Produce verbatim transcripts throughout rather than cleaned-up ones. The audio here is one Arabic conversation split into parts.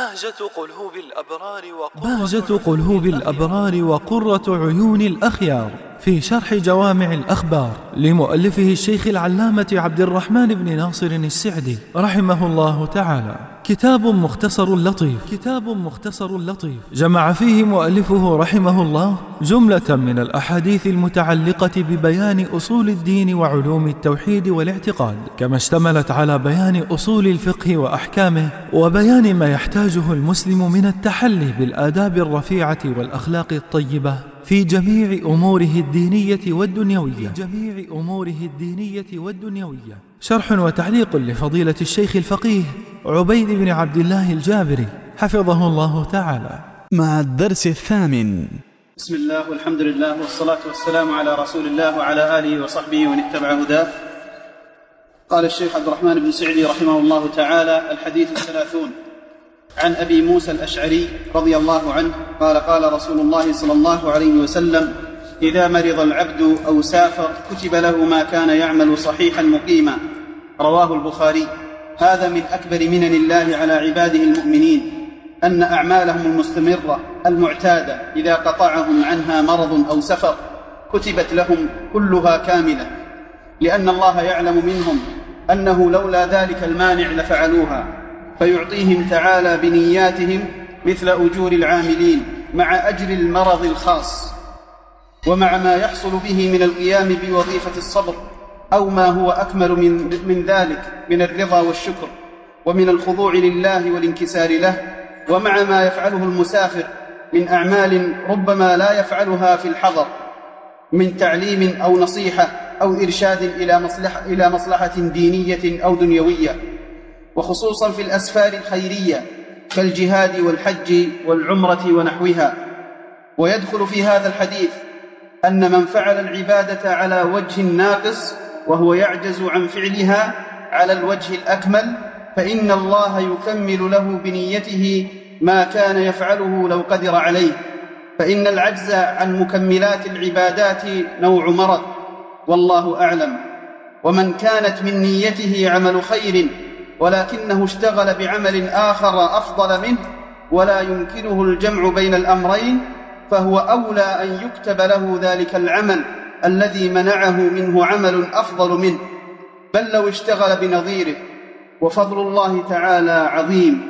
بهجة قلوب الأبرار بهجة قلوب الأبرار وقرة عيون الأخيار في شرح جوامع الأخبار لمؤلفه الشيخ العلامة عبد الرحمن بن ناصر السعدي رحمه الله تعالى. كتاب مختصر لطيف كتاب مختصر لطيف جمع فيه مؤلفه رحمه الله جملة من الأحاديث المتعلقة ببيان أصول الدين وعلوم التوحيد والاعتقاد، كما اشتملت على بيان أصول الفقه وأحكامه وبيان ما يحتاجه المسلم من التحلي بالآداب الرفيعة والأخلاق الطيبة في جميع أموره الدينية والدنيوية في جميع أموره الدينية والدنيوية. شرح وتعليق لفضيلة الشيخ الفقيه عبيد بن عبد الله الجابري حفظه الله تعالى، مع الدرس الثامن. بسم الله والحمد لله والصلاة والسلام على رسول الله وعلى آله وصحبه ومن اتبع هداه. قال الشيخ عبد الرحمن بن سعدي رحمه الله تعالى: الحديث الثلاثون. عن أبي موسى الأشعري رضي الله عنه قال: قال رسول الله صلى الله عليه وسلم: إذا مرض العبد أو سافر كتب له ما كان يعمل صحيحا مقيما. رواه البخاري. هذا من أكبر منن الله على عباده المؤمنين، أن أعمالهم المستمرة المعتادة إذا قطعهم عنها مرض أو سفر كتبت لهم كلها كاملة، لأن الله يعلم منهم أنه لولا ذلك المانع لفعلوها، فيعطيهم تعالى بنياتهم مثل أجور العاملين مع أجر المرض الخاص، ومع ما يحصل به من القيام بوظيفة الصبر، أو ما هو أكمل من, من ذلك من الرضا والشكر ومن الخضوع لله والانكسار له، ومع ما يفعله المسافر من أعمال ربما لا يفعلها في الحضر من تعليم أو نصيحة أو إرشاد إلى مصلحة, إلى مصلحة دينية أو دنيوية، وخصوصا في الأسفار الخيرية كالجهاد والحج والعمرة ونحوها. ويدخل في هذا الحديث أن من فعل العبادة على وجه ناقص وهو يعجز عن فعلها على الوجه الأكمل، فإن الله يكمل له بنيته ما كان يفعله لو قدر عليه، فإن العجز عن مكملات العبادات نوع مرض، والله أعلم. ومن كانت من نيته عمل خير ولكنه اشتغل بعمل آخر أفضل منه ولا يمكنه الجمع بين الأمرين، فهو أولى أن يكتب له ذلك العمل الذي منعه منه عمل أفضل منه، بل لو اشتغل بنظيره، وفضل الله تعالى عظيم.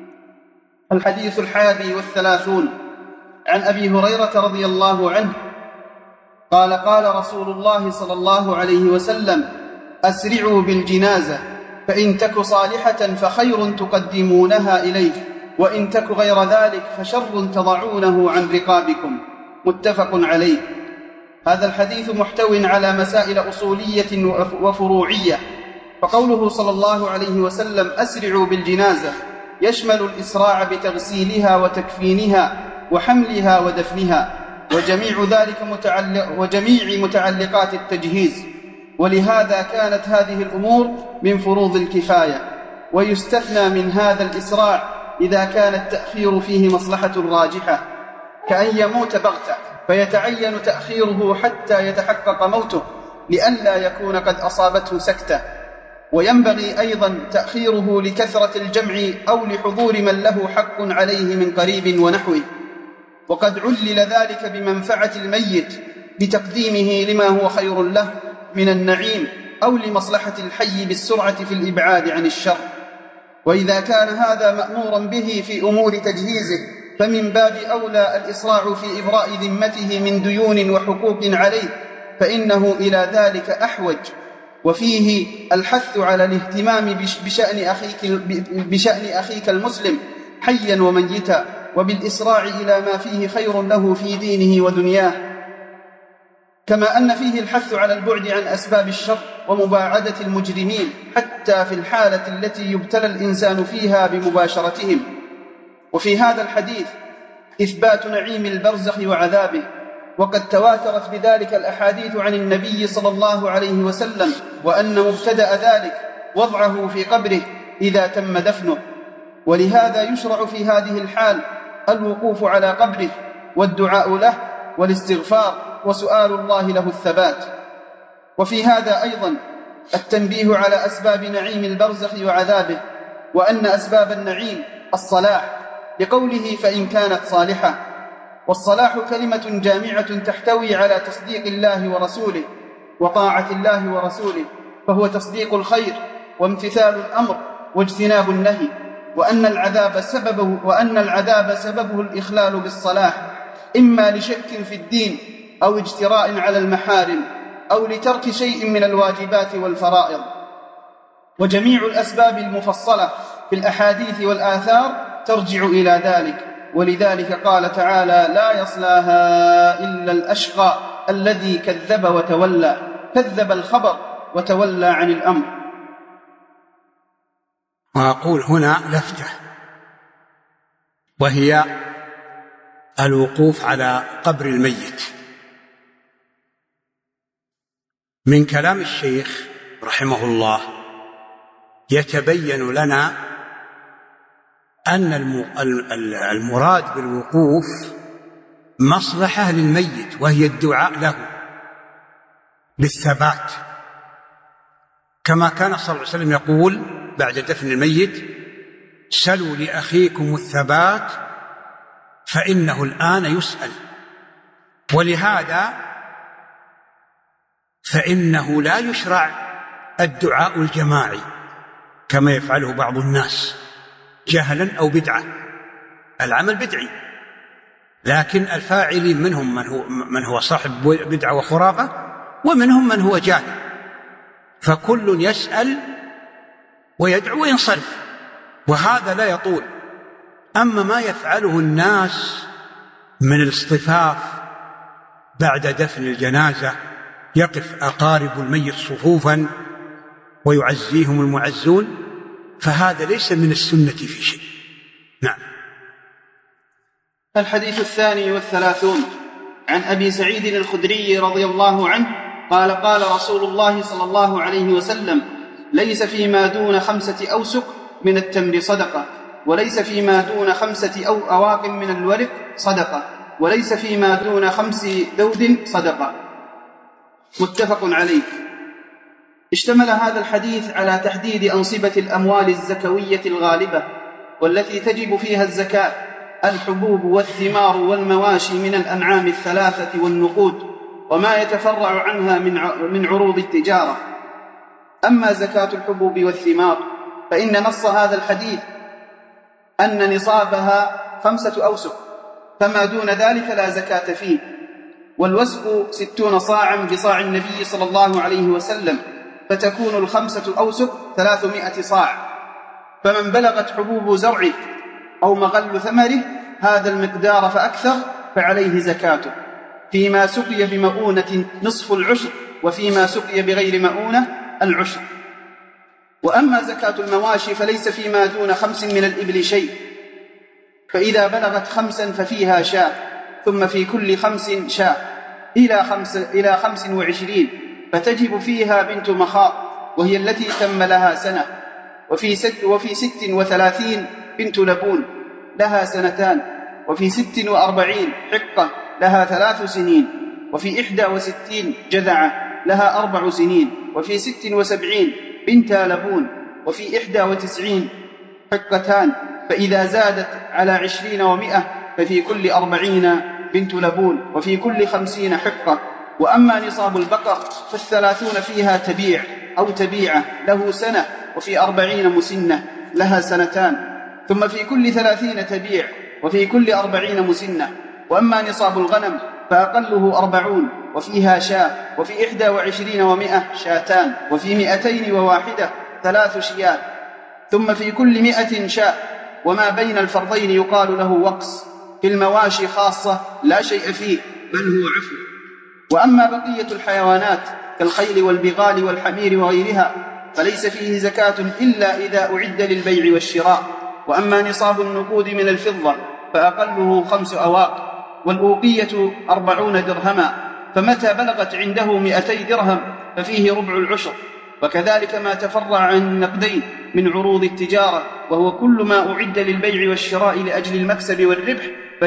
الحديث الحادي والثلاثون. عن أبي هريرة رضي الله عنه قال: قال رسول الله صلى الله عليه وسلم: أسرعوا بالجنازة، فإن تك صالحة فخير تقدمونها إليه، وإن تك غير ذلك فشر تضعونه عن رقابكم. متفق عليه. هذا الحديث محتو على مسائل أصولية وفروعية، فقوله صلى الله عليه وسلم: أسرعوا بالجنازة يشمل الإسراع بتغسيلها وتكفينها وحملها ودفنها وجميع ذلك متعلق وجميع متعلقات التجهيز، ولهذا كانت هذه الأمور من فروض الكفاية، ويستثنى من هذا الإسراع إذا كان التأخير فيه مصلحة راجحة، كأن يموت بغتة فيتعين تأخيره حتى يتحقق موته لئلا يكون قد أصابته سكتة، وينبغي أيضا تأخيره لكثرة الجمع أو لحضور من له حق عليه من قريب ونحوه. وقد علل ذلك بمنفعة الميت بتقديمه لما هو خير له من النعيم، أو لمصلحة الحي بالسرعة في الإبعاد عن الشر. وإذا كان هذا مأمورا به في أمور تجهيزه، فمن باب أولى الإسراع في إبراء ذمته من ديون وحقوق عليه، فإنه إلى ذلك أحوج. وفيه الحث على الاهتمام بشأن أخيك, بشأن أخيك المسلم حيا وميتا، وبالإسراع إلى ما فيه خير له في دينه ودنياه، كما أن فيه الحث على البعد عن أسباب الشر ومباعدة المجرمين حتى في الحالة التي يبتلى الإنسان فيها بمباشرتهم. وفي هذا الحديث إثبات نعيم البرزخ وعذابه، وقد تواترت بذلك الأحاديث عن النبي صلى الله عليه وسلم، وأن مبتدأ ذلك وضعه في قبره إذا تم دفنه، ولهذا يشرع في هذه الحال الوقوف على قبره والدعاء له والاستغفار وسؤال الله له الثبات. وفي هذا أيضا التنبيه على أسباب نعيم البرزخ وعذابه، وأن أسباب النعيم الصلاح لقوله فإن كانت صالحة. والصلاح كلمة جامعة تحتوي على تصديق الله ورسوله وطاعة الله ورسوله، فهو تصديق الخير وامتثال الأمر واجتناب النهي، وأن العذاب سببه, وأن العذاب سببه الإخلال بالصلاح، إما لشك في الدين أو اجتراء على المحارم أو لترك شيء من الواجبات والفرائض. وجميع الأسباب المفصلة في الأحاديث والآثار ترجع إلى ذلك، ولذلك قال تعالى لا يصلاها إلا الأشقى الذي كذب وتولى، كذب الخبر وتولى عن الأمر. وأقول هنا لفتة، وهي الوقوف على قبر الميت. من كلام الشيخ رحمه الله يتبين لنا أن المراد بالوقوف مصلحة للميت، وهي الدعاء له بالثبات، كما كان صلى الله عليه وسلم يقول بعد دفن الميت سلوا لأخيكم الثبات فإنه الآن يسأل. ولهذا فإنه لا يشرع الدعاء الجماعي كما يفعله بعض الناس جهلا أو بدعة. العمل بدعي، لكن الفاعل منهم من هو, من هو صاحب بدعة وخرافة، ومنهم من هو جاهل، فكل يسأل ويدعو وينصرف، وهذا لا يطول. أما ما يفعله الناس من الاصطفاف بعد دفن الجنازة، يقف أقارب الميت صفوفا ويعزيهم المعزون، فهذا ليس من السنة في شيء. نعم. الحديث الثاني والثلاثون عن أبي سعيد الخدري رضي الله عنه قال قال رسول الله صلى الله عليه وسلم ليس فيما دون خمسة أوسق من التمر صدقة، وليس فيما دون خمسة أو أواق من الورق صدقة، وليس فيما دون خمس ذود صدقة. متفق عليه. اشتمل هذا الحديث على تحديد أنصبة الأموال الزكوية الغالبة والتي تجب فيها الزكاة: الحبوب والثمار والمواشي من الأنعام الثلاثة والنقود وما يتفرع عنها من عروض التجارة. أما زكاة الحبوب والثمار فإن نص هذا الحديث أن نصابها خمسة أوسق، فما دون ذلك لا زكاة فيه. والوسق ستون صاعا بصاع النبي صلى الله عليه وسلم، فتكون الخمسة أوسق ثلاثمائة صاع. فمن بلغت حبوب زرعه أو مغل ثمره هذا المقدار فأكثر فعليه زكاته، فيما سقي بمؤونة نصف العشر، وفيما سقي بغير مؤونة العشر. وأما زكاة المواشي فليس فيما دون خمس من الإبل شيء، فإذا بلغت خمسا ففيها شاة، ثم في كل خمس شاة إلى خمس, إلى خمس وعشرين، فتجب فيها بنت مخاض وهي التي تم لها سنة. وفي ست, وفي ست وثلاثين بنت لبون لها سنتان. وفي ست وأربعين حقة لها ثلاث سنين. وفي إحدى وستين جذعة لها أربع سنين. وفي ست وسبعين بنت لبون. وفي إحدى وتسعين حقتان، فإذا زادت على عشرين ومئة ففي كل أربعين بنت لبون، وفي كل خمسين حقة. وأما نصاب البقر فالثلاثون فيها تبيع أو تبيعة له سنة، وفي أربعين مسنة لها سنتان، ثم في كل ثلاثين تبيع، وفي كل أربعين مسنة. وأما نصاب الغنم فأقله أربعون وفيها شاة، وفي إحدى وعشرين ومئة شاتان، وفي مئتين وواحدة ثلاث شيات، ثم في كل مئة شاة. وما بين الفرضين يقال له وقص. في المواشي خاصة لا شيء فيه بل هو عفو. وأما بقية الحيوانات كالخيل والبغال والحمير وغيرها فليس فيه زكاة إلا إذا أعد للبيع والشراء. وأما نصاب النقود من الفضة فأقله خمس أواق، والأوقية أربعون درهما، فمتى بلغت عنده مئتي درهم ففيه ربع العشر. وكذلك ما تفرع عن النقدين من عروض التجارة، وهو كل ما أعد للبيع والشراء لأجل المكسب والربح،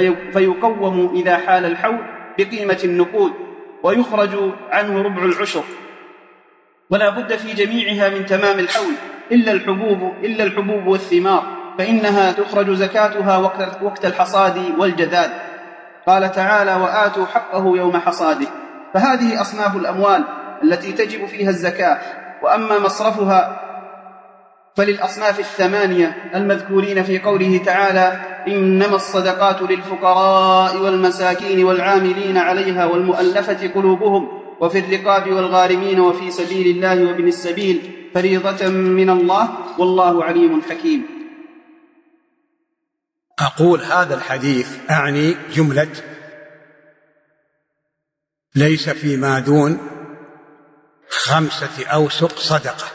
فيقوم إذا حال الحول بقيمة النقود، ويخرج عنه ربع العشر. ولا بد في جميعها من تمام الحول إلا الحبوب, إلا الحبوب والثمار، فإنها تخرج زكاتها وقت الحصاد والجذاذ. قال تعالى: وآتوا حقه يوم حصاده. فهذه أصناف الأموال التي تجب فيها الزكاة. وأما مصرفها فللأصناف الثمانية المذكورين في قوله تعالى: إنما الصدقات للفقراء والمساكين والعاملين عليها والمؤلفة قلوبهم وفي الرقاب والغارمين وفي سبيل الله وابن السبيل فريضة من الله والله عليم حكيم. أقول هذا الحديث أعني جملة ليس فيما دون خمسة أوسق صدقة،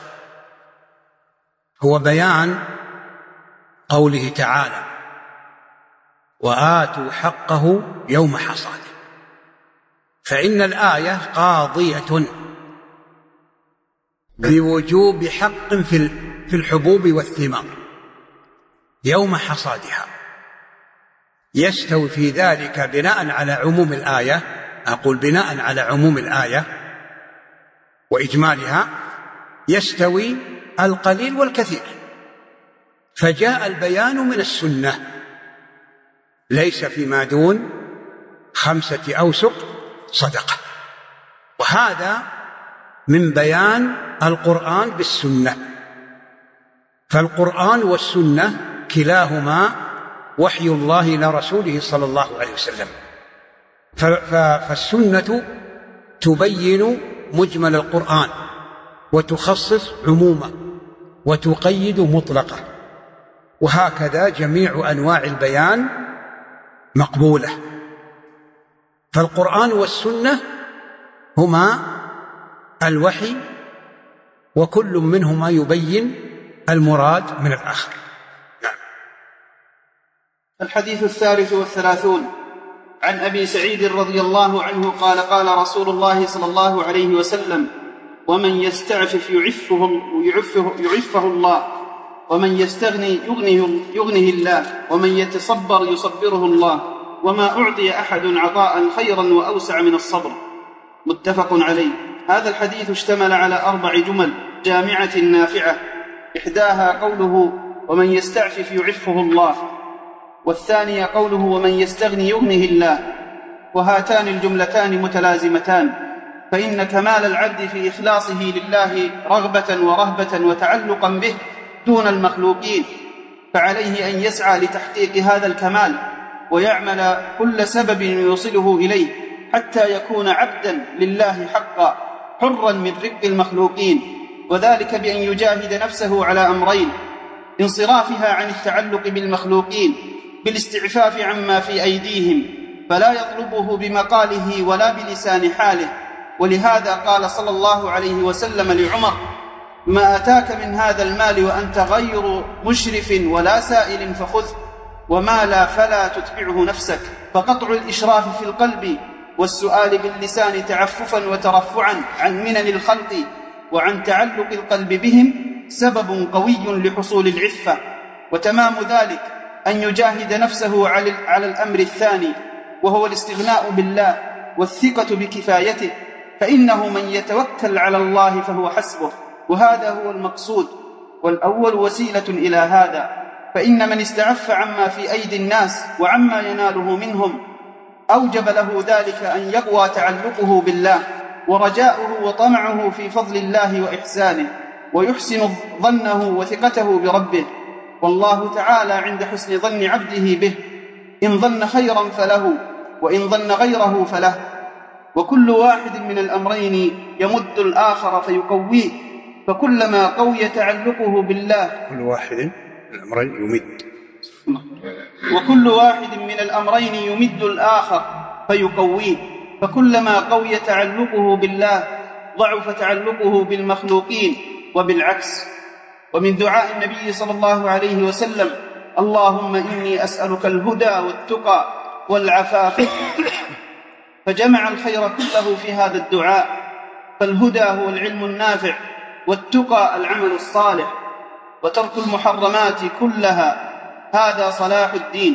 هو بيان قوله تعالى: وآتوا حقه يوم حصاده. فإن الآية قاضية بوجوب حق في الحبوب والثمار يوم حصادها. يستوي في ذلك بناء على عموم الآية، أقول بناء على عموم الآية وإجمالها، يستوي القليل والكثير. فجاء البيان من السنة: ليس فيما دون خمسة أوسق صدقة. وهذا من بيان القرآن بالسنة. فالقرآن والسنة كلاهما وحي الله إلى رسوله صلى الله عليه وسلم. فالسنة تبين مجمل القرآن وتخصص عمومه وتقيد مطلقه، وهكذا جميع أنواع البيان مقبولة. فالقرآن والسنة هما الوحي، وكل منهما يبين المراد من الآخر. نعم. الحديث الثالث والثلاثون عن أبي سعيد رضي الله عنه قال: قال رسول الله صلى الله عليه وسلم: ومن يستعفف يعفه, يعفه, يعفه الله، ومن يستغني يغنه, يغنه الله، ومن يتصبر يصبره الله، وما أعطي أحد عطاء خيرا وأوسع من الصبر. متفق عليه. هذا الحديث اشتمل على أربع جمل جامعة نافعة، إحداها قوله: ومن يستعفف يعفه الله، والثانية قوله: ومن يستغني يغنه الله. وهاتان الجملتان متلازمتان، فإن كمال العبد في إخلاصه لله رغبة ورهبة وتعلقا به دون المخلوقين، فعليه أن يسعى لتحقيق هذا الكمال ويعمل كل سبب يوصله إليه حتى يكون عبدا لله حقا حرا من رق المخلوقين، وذلك بأن يجاهد نفسه على أمرين: انصرافها عن التعلق بالمخلوقين بالاستعفاف عما في أيديهم، فلا يطلبه بمقاله ولا بلسان حاله. ولهذا قال صلى الله عليه وسلم لعمر: ما أتاك من هذا المال وأنت غير مشرف ولا سائل فخذ، وما لا فلا تتبعه نفسك. فقطع الإشراف في القلب والسؤال باللسان تعففا وترفعا عن منن الخلق وعن تعلق القلب بهم سبب قوي لحصول العفة. وتمام ذلك أن يجاهد نفسه على الأمر الثاني، وهو الاستغناء بالله والثقة بكفايته، فإنه من يتوكل على الله فهو حسبه، وهذا هو المقصود، والأول وسيلة إلى هذا. فإن من استعف عما في أيدي الناس وعما يناله منهم أوجب له ذلك أن يقوى تعلقه بالله ورجاؤه وطمعه في فضل الله وإحسانه، ويحسن ظنه وثقته بربه. والله تعالى عند حسن ظن عبده به، إن ظن خيرا فله، وإن ظن غيره فله. وكل واحد من الأمرين يمد الآخر فيقويه، فكلما قوي تعلقه بالله كل واحد من الأمرين يمد وكل واحد من الأمرين يمد الآخر فيقويه، فكلما قوي تعلقه بالله ضعف تعلقه بالمخلوقين وبالعكس. ومن دعاء النبي صلى الله عليه وسلم: اللهم إني أسألك الهدى والتقى والعفاف. فجمع الخير كله في هذا الدعاء، فالهدى هو العلم النافع، والتقى العمل الصالح، وترك المحرمات كلها، هذا صلاح الدين.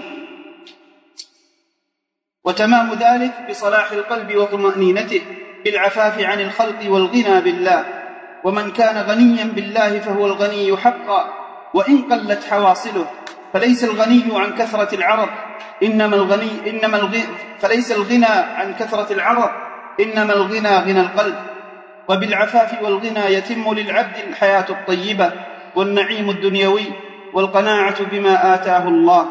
وتمام ذلك بصلاح القلب وطمأنينته بالعفاف عن الخلق والغنى بالله. ومن كان غنيا بالله فهو الغني حقا، وإن قلت حواصله، فليس الغني عن كثرة العرض إنما الغني إنما الغنى فليس الغنى عن كثرة العرض إنما الغنى غنى القلب. وبالعفاف والغنى يتم للعبد الحياة الطيبة والنعيم الدنيوي والقناعة بما آتاه الله.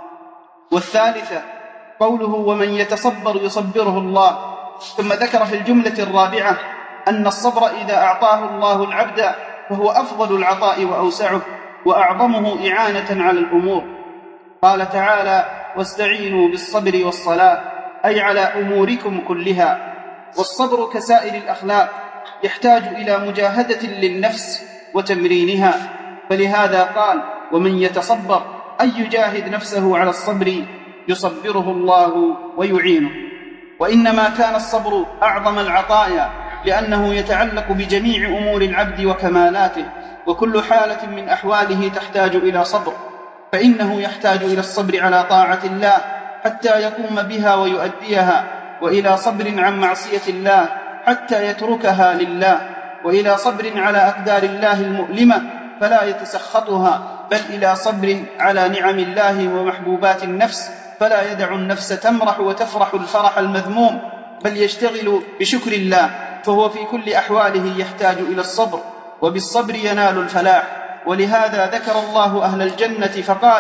والثالثة قوله ومن يتصبر يصبره الله. ثم ذكر في الجملة الرابعة أن الصبر إذا أعطاه الله العبد فهو أفضل العطاء وأوسعه وأعظمه إعانة على الأمور. قال تعالى واستعينوا بالصبر والصلاة، أي على أموركم كلها. والصبر كسائر الأخلاق يحتاج إلى مجاهدة للنفس وتمرينها، فلهذا قال ومن يتصبر أي يجاهد نفسه على الصبر يصبره الله ويعينه. وإنما كان الصبر أعظم العطايا لأنه يتعلق بجميع أمور العبد وكمالاته، وكل حالة من أحواله تحتاج إلى صبر، فإنه يحتاج إلى الصبر على طاعة الله حتى يقوم بها ويؤديها، وإلى صبر عن معصية الله حتى يتركها لله، وإلى صبر على أقدار الله المؤلمة فلا يتسخطها، بل إلى صبر على نعم الله ومحبوبات النفس فلا يدع النفس تمرح وتفرح الفرح المذموم، بل يشتغل بشكر الله، فهو في كل أحواله يحتاج إلى الصبر، وبالصبر ينال الفلاح. ولهذا ذكر الله أهل الجنة فقال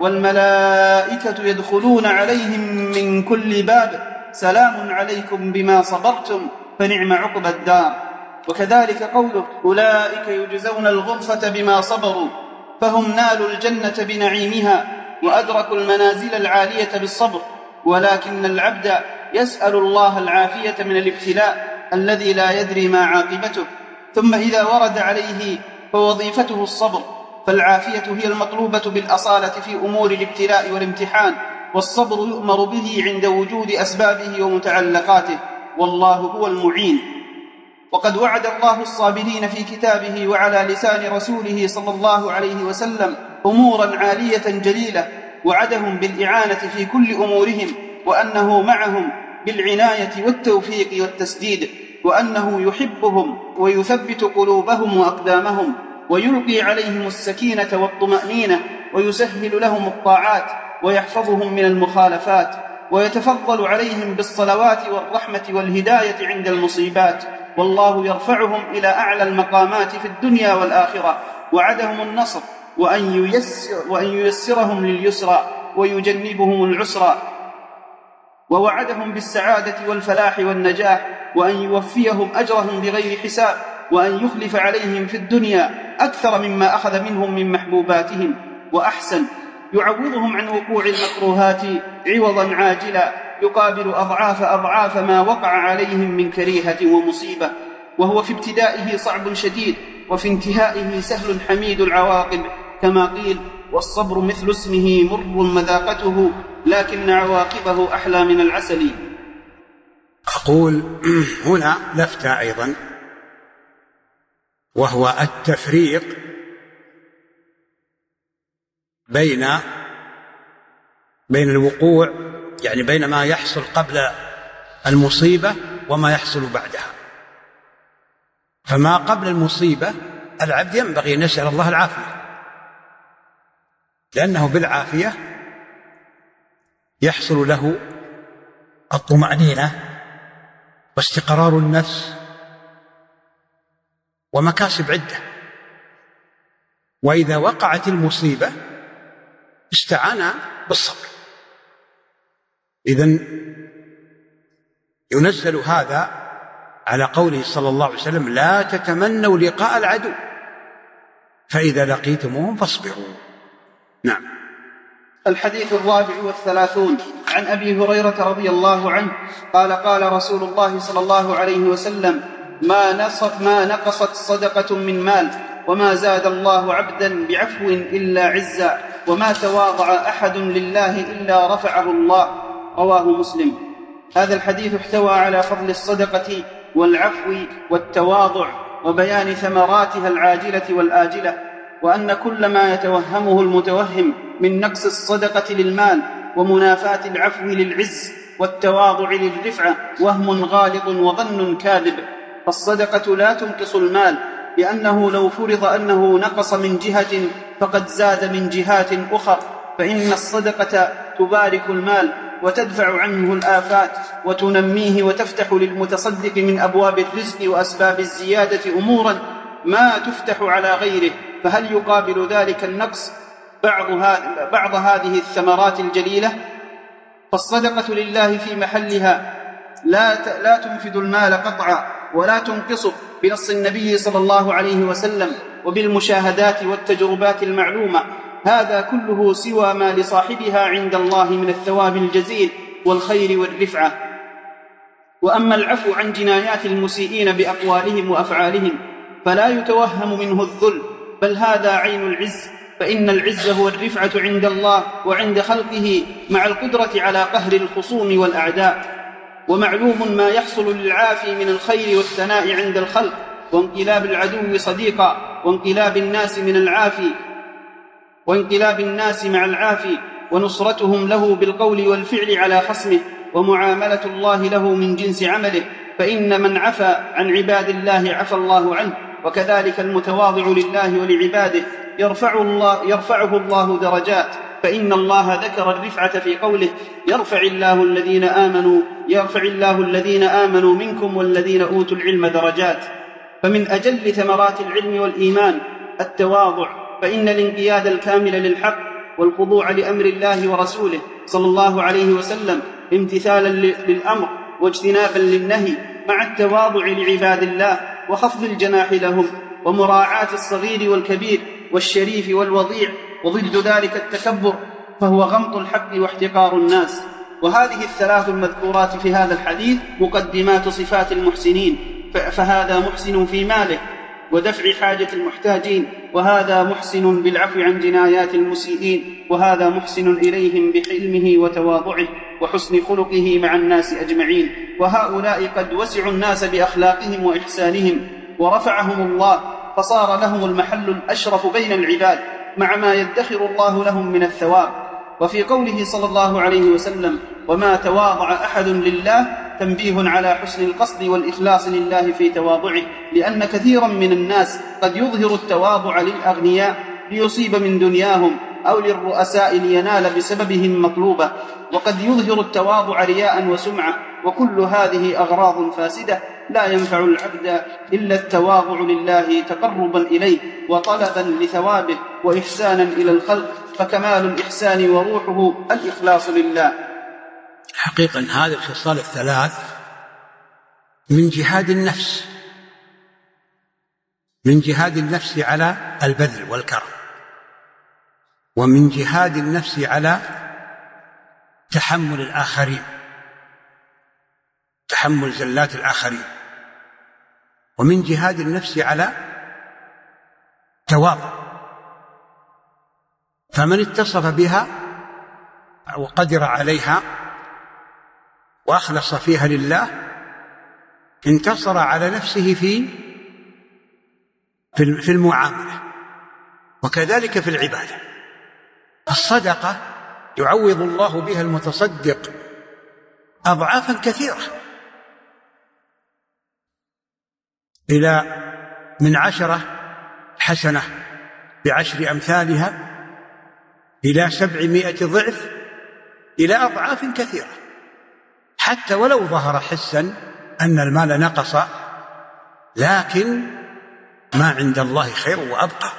والملائكة يدخلون عليهم من كل باب سلام عليكم بما صبرتم فنعم عقبى الدار. وكذلك قوله أولئك يجزون الغرفة بما صبروا، فهم نالوا الجنة بنعيمها وأدركوا المنازل العالية بالصبر. ولكن العبد يسأل الله العافية من الابتلاء الذي لا يدري ما عاقبته، ثم إذا ورد عليه فوظيفته الصبر، فالعافية هي المطلوبة بالأصالة في أمور الابتلاء والامتحان، والصبر يؤمر به عند وجود أسبابه ومتعلقاته، والله هو المعين. وقد وعد الله الصابرين في كتابه وعلى لسان رسوله صلى الله عليه وسلم أمورا عالية جليلة، وعدهم بالإعانة في كل أمورهم، وأنه معهم بالعناية والتوفيق والتسديد، وأنه يحبهم ويثبت قلوبهم وأقدامهم، ويلقي عليهم السكينة والطمأنينة، ويسهل لهم الطاعات، ويحفظهم من المخالفات، ويتفضل عليهم بالصلوات والرحمة والهداية عند المصيبات، والله يرفعهم إلى أعلى المقامات في الدنيا والآخرة. وعدهم النصر وأن, ييسر وأن ييسرهم لليسرى ويجنبهم العسرى، ووعدهم بالسعادة والفلاح والنجاح، وأن يوفيهم أجرهم بغير حساب، وأن يخلف عليهم في الدنيا أكثر مما أخذ منهم من محبوباتهم وأحسن، يعوضهم عن وقوع المكروهات عوضا عاجلا يقابل أضعاف أضعاف ما وقع عليهم من كريهة ومصيبة، وهو في ابتدائه صعب شديد، وفي انتهائه سهل حميد العواقب، كما قيل والصبر مثل اسمه مر مذاقته لكن عواقبه أحلى من العسل. أقول هنا لفتة أيضا، وهو التفريق بين بين الوقوع، يعني بين ما يحصل قبل المصيبة وما يحصل بعدها. فما قبل المصيبة العبد ينبغي أن يسأل الله العافية، لأنه بالعافية يحصل له الطمأنينة واستقرار النفس ومكاسب عدة. وإذا وقعت المصيبة استعان بالصبر. إذن ينزل هذا على قوله صلى الله عليه وسلم لا تتمنوا لقاء العدو فإذا لقيتموهم فاصبروا. نعم. الحديث الرابع والثلاثون عن أبي هريرة رضي الله عنه قال قال رسول الله صلى الله عليه وسلم ما نقصت, ما نقصت صدقة من مال وما زاد الله عبدا بعفو إلا عزا وما تواضع أحد لله إلا رفعه الله. رواه مسلم. هذا الحديث احتوى على فضل الصدقة والعفو والتواضع وبيان ثمراتها العاجلة والآجلة، وأن كل ما يتوهمه المتوهم من نقص الصدقة للمال ومنافاة العفو للعز والتواضع للرفعة وهم غالط وظن كاذب. فالصدقة لا تنقص المال، لأنه لو فرض أنه نقص من جهة فقد زاد من جهات أخر، فإن الصدقة تبارك المال وتدفع عنه الآفات وتنميه وتفتح للمتصدق من أبواب الرزق وأسباب الزيادة أمورا ما تفتح على غيره، فهل يقابل ذلك النقص بعض, بعض هذه الثمرات الجليلة؟ فالصدقة لله في محلها لا, لا تنفذ المال قطعا ولا تنقصه بنص النبي صلى الله عليه وسلم وبالمشاهدات والتجربات المعلومة، هذا كله سوى ما لصاحبها عند الله من الثواب الجزيل والخير والرفعة. وأما العفو عن جنايات المسيئين بأقوالهم وأفعالهم فلا يتوهم منه الذل، بل هذا عين العز، فإن العز هو الرفعة عند الله وعند خلقه مع القدرة على قهر الخصوم والأعداء. ومعلوم ما يحصل للعافي من الخير والثناء عند الخلق، وانقلاب العدو صديقا، وانقلاب الناس من العافي وانقلاب الناس مع العافي، ونصرتهم له بالقول والفعل على خصمه، ومعاملة الله له من جنس عمله، فإن من عفا عن عباد الله عفى الله عنه، وكذلك المتواضع لله ولعباده يرفع الله يرفعه الله درجات، فإن الله ذكر الرفعة في قوله يرفع الله الذين آمنوا يرفع الله الذين آمنوا منكم والذين أوتوا العلم درجات. فمن أجل ثمرات العلم والإيمان التواضع، فإن الانقياد الكامل للحق والخضوع لأمر الله ورسوله صلى الله عليه وسلم امتثالا للأمر واجتنابا للنهي، مع التواضع لعباد الله وخفض الجناح لهم، ومراعاة الصغير والكبير والشريف والوضيع، وضد ذلك التكبر فهو غمط الحق واحتقار الناس. وهذه الثلاث المذكورات في هذا الحديث مقدمات صفات المحسنين، فهذا محسن في ماله ودفع حاجة المحتاجين، وهذا محسن بالعفو عن جنايات المسيئين، وهذا محسن إليهم بحلمه وتواضعه وحسن خلقه مع الناس أجمعين. وهؤلاء قد وسعوا الناس بأخلاقهم وإحسانهم ورفعهم الله، فصار لهم المحل الأشرف بين العباد مع ما يدخر الله لهم من الثواب. وفي قوله صلى الله عليه وسلم وما تواضع أحد لله تنبيه على حسن القصد والإخلاص لله في تواضعه، لأن كثيرا من الناس قد يظهر التواضع للأغنياء ليصيب من دنياهم، أو للرؤساء لينال بسببهم مطلوبة، وقد يظهر التواضع رياء وسمعة، وكل هذه أغراض فاسدة لا ينفع العبد إلا التواضع لله تقربا إليه وطلبا لثوابه وإحسانا إلى الخلق، فكمال الإحسان وروحه الإخلاص لله. حقيقة هذه الخصال الثلاث من جهاد النفس من جهاد النفس على البذل والكرم، ومن جهاد النفس على تحمل الآخرين، تحمل زلات الآخرين، ومن جهاد النفس على تواضع. فمن اتصف بها وقدر عليها وأخلص فيها لله انتصر على نفسه في في المعاملة، وكذلك في العبادة. الصدقة يعوض الله بها المتصدق أضعافا كثيرة، إلى من عشرة حسنة بعشر أمثالها إلى سبعمائة ضعف، إلى أضعاف كثيرة، حتى ولو ظهر حسا أن المال نقص، لكن ما عند الله خير وأبقى.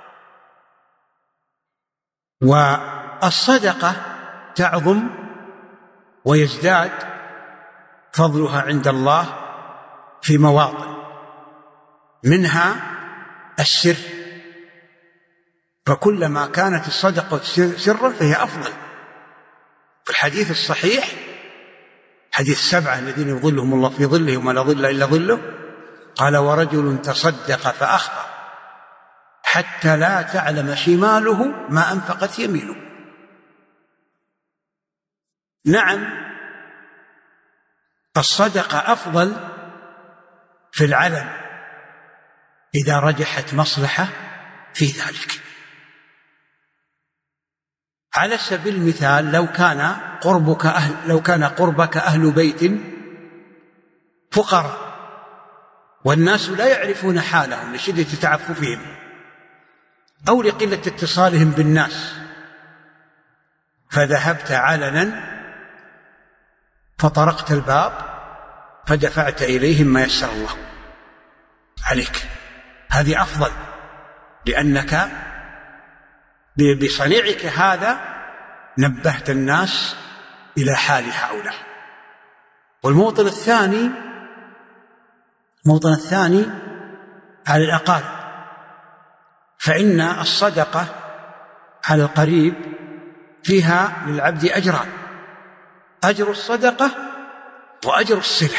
والصدقة تعظم ويزداد فضلها عند الله في مواطن، منها السر، فكلما كانت الصدقة سرا فهي أفضل. في الحديث الصحيح حديث السبعة الذين يظلهم الله في ظله وما لا ظل إلا ظله، قال ورجل تصدق فأخفى حتى لا تعلم شماله ما أنفقت يمينه. نعم، الصدقة أفضل في العلن إذا رجحت مصلحة في ذلك. على سبيل المثال، لو كان قربك أهل لو كان قربك أهل بيت فقراء والناس لا يعرفون حالهم لشدة تعففهم أو لقلة اتصالهم بالناس، فذهبت علنا فطرقت الباب فدفعت إليهم ما يسر الله عليك. هذه أفضل، لأنك بصنيعك هذا نبهت الناس إلى حال هؤلاء. والموطن الثاني الموطن الثاني على الأقارب، فإن الصدقة على القريب فيها للعبد أجران: أجر الصدقة وأجر الصلة.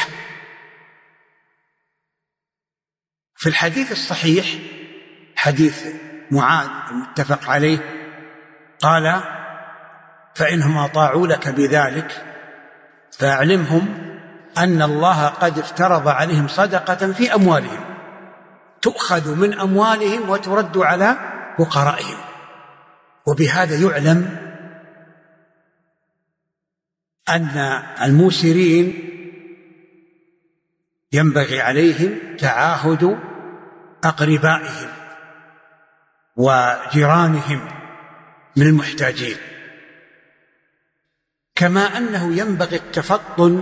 في الحديث الصحيح حديث معاذ المتفق عليه قال: فإنهم أطاعوا لك بذلك فأعلمهم أن الله قد افترض عليهم صدقة في أموالهم تؤخذ من أموالهم وترد على فقرائهم. وبهذا يعلم أن الموسرين ينبغي عليهم تعاهد أقربائهم وجيرانهم من المحتاجين، كما أنه ينبغي التفطن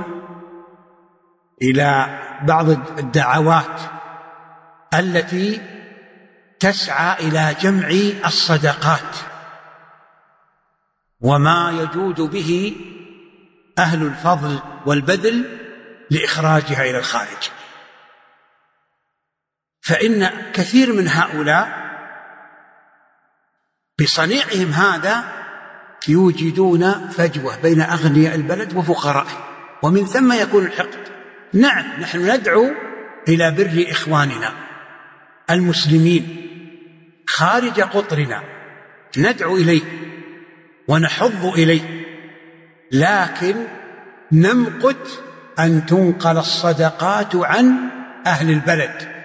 إلى بعض الدعوات التي تسعى إلى جمع الصدقات وما يجود به أهل الفضل والبذل لإخراجها إلى الخارج. فإن كثير من هؤلاء بصنيعهم هذا يوجدون فجوة بين أغنياء البلد وفقرائه، ومن ثم يكون الحقد. نعم، نحن ندعو إلى بر إخواننا المسلمين خارج قطرنا، ندعو إليه ونحض إليه، لكن نمقت أن تنقل الصدقات عن أهل البلد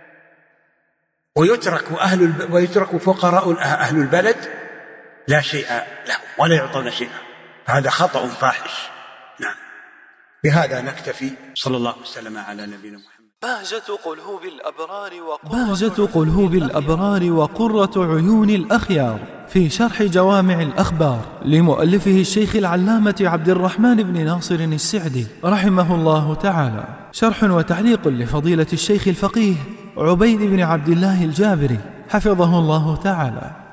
ويترك أهل الب... ويترك فقراء أهل البلد لا شيء لهم ولا يعطون شيئا. هذا خطأ فاحش. نعم، بهذا نكتفي. صلى الله وسلم على نبينا محمد. بهجة قلوب الأبرار بهجة قلوب الأبرار وقرة عيون الأخيار في شرح جوامع الأخبار لمؤلفه الشيخ العلامة عبد الرحمن بن ناصر السعدي رحمه الله تعالى، شرح وتعليق لفضيلة الشيخ الفقيه عبيد بن عبد الله الجابري حفظه الله تعالى.